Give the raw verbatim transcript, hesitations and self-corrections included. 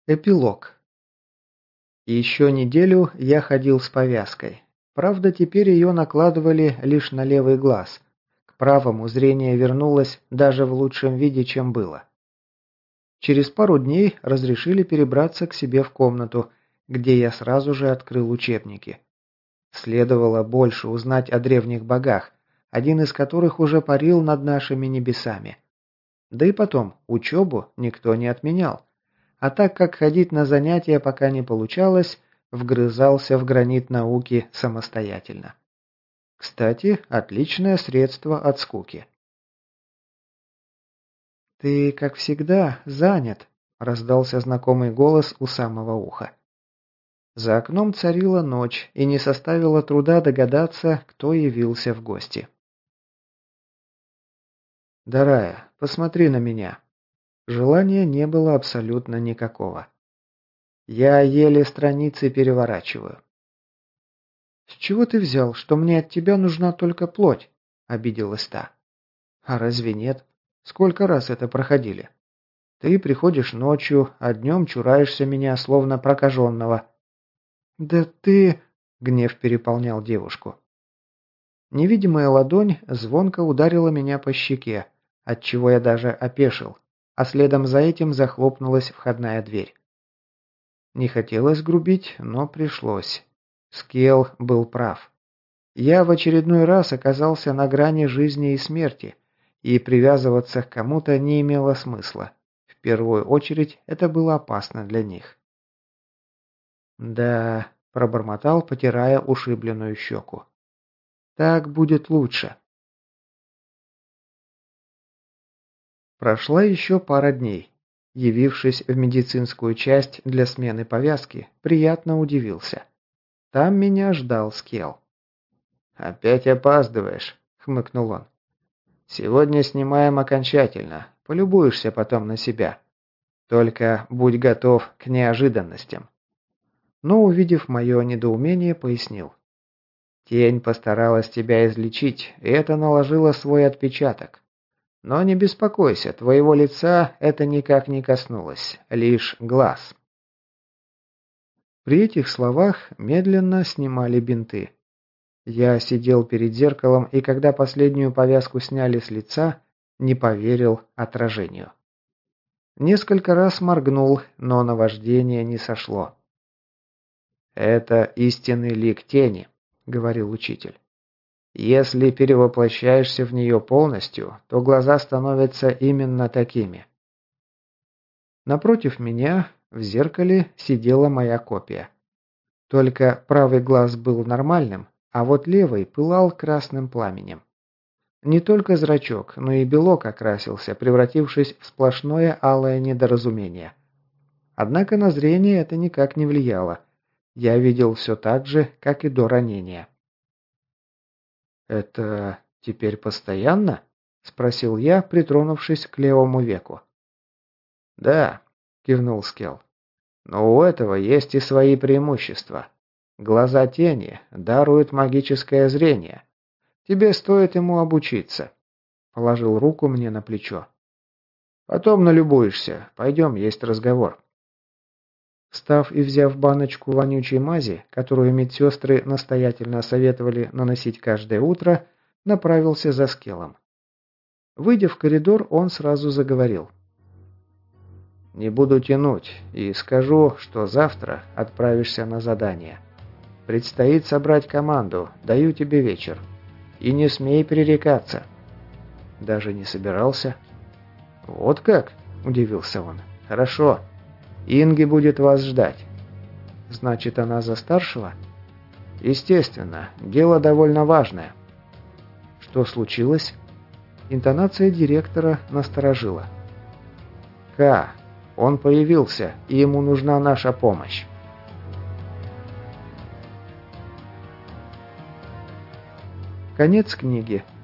Эпилог. Еще неделю я ходил с повязкой. Правда, теперь ее накладывали лишь на левый глаз. К правому зрение вернулось даже в лучшем виде, чем было. Через пару дней разрешили перебраться к себе в комнату, где я сразу же открыл учебники. Следовало больше узнать о древних богах, один из которых уже парил над нашими небесами. Да и потом, учебу никто не отменял. А так как ходить на занятия пока не получалось, вгрызался в гранит науки самостоятельно. Кстати, отличное средство от скуки. «Ты, как всегда, занят», – раздался знакомый голос у самого уха. За окном царила ночь, и не составило труда догадаться, кто явился в гости. «Дарая, посмотри на меня». Желания не было абсолютно никакого. Я еле страницы переворачиваю. «С чего ты взял, что мне от тебя нужна только плоть?» – обиделась та. «А разве нет? Сколько раз это проходили? Ты приходишь ночью, а днем чураешься меня, словно прокаженного». «Да ты...» – гнев переполнял девушку. Невидимая ладонь звонко ударила меня по щеке, отчего я даже опешил, а следом за этим захлопнулась входная дверь. Не хотелось грубить, но пришлось. Скелл был прав. Я в очередной раз оказался на грани жизни и смерти, и привязываться к кому-то не имело смысла. В первую очередь это было опасно для них. «Да», – пробормотал, потирая ушибленную щеку. «Так будет лучше». Прошла еще пара дней. Явившись в медицинскую часть для смены повязки, приятно удивился. Там меня ждал Скелл. «Опять опаздываешь», — хмыкнул он. «Сегодня снимаем окончательно. Полюбуешься потом на себя. Только будь готов к неожиданностям». Но, увидев мое недоумение, пояснил. «Тень постаралась тебя излечить, и это наложило свой отпечаток. Но не беспокойся, твоего лица это никак не коснулось, лишь глаз». При этих словах медленно снимали бинты. Я сидел перед зеркалом, и когда последнюю повязку сняли с лица, не поверил отражению. Несколько раз моргнул, но наваждение не сошло. «Это истинный лик тени», — говорил учитель. «Если перевоплощаешься в нее полностью, то глаза становятся именно такими». Напротив меня в зеркале сидела моя копия. Только правый глаз был нормальным, а вот левый пылал красным пламенем. Не только зрачок, но и белок окрасился, превратившись в сплошное алое недоразумение. Однако на зрение это никак не влияло. Я видел все так же, как и до ранения. «Это теперь постоянно?» – спросил я, притронувшись к левому веку. «Да», – кивнул Скелл. «Но у этого есть и свои преимущества. Глаза тени даруют магическое зрение. Тебе стоит ему обучиться». Положил руку мне на плечо. «Потом налюбуешься. Пойдем, есть разговор». Встав и взяв баночку вонючей мази, которую медсестры настоятельно советовали наносить каждое утро, направился за Скеллом. Выйдя в коридор, он сразу заговорил. «Не буду тянуть и скажу, что завтра отправишься на задание. Предстоит собрать команду, даю тебе вечер. И не смей пререкаться». «Даже не собирался». «Вот как?» – удивился он. «Хорошо. Инги будет вас ждать». «Значит, она за старшего?» «Естественно. Дело довольно важное». «Что случилось?» Интонация директора насторожила. «К. Он появился, и ему нужна наша помощь». Конец книги.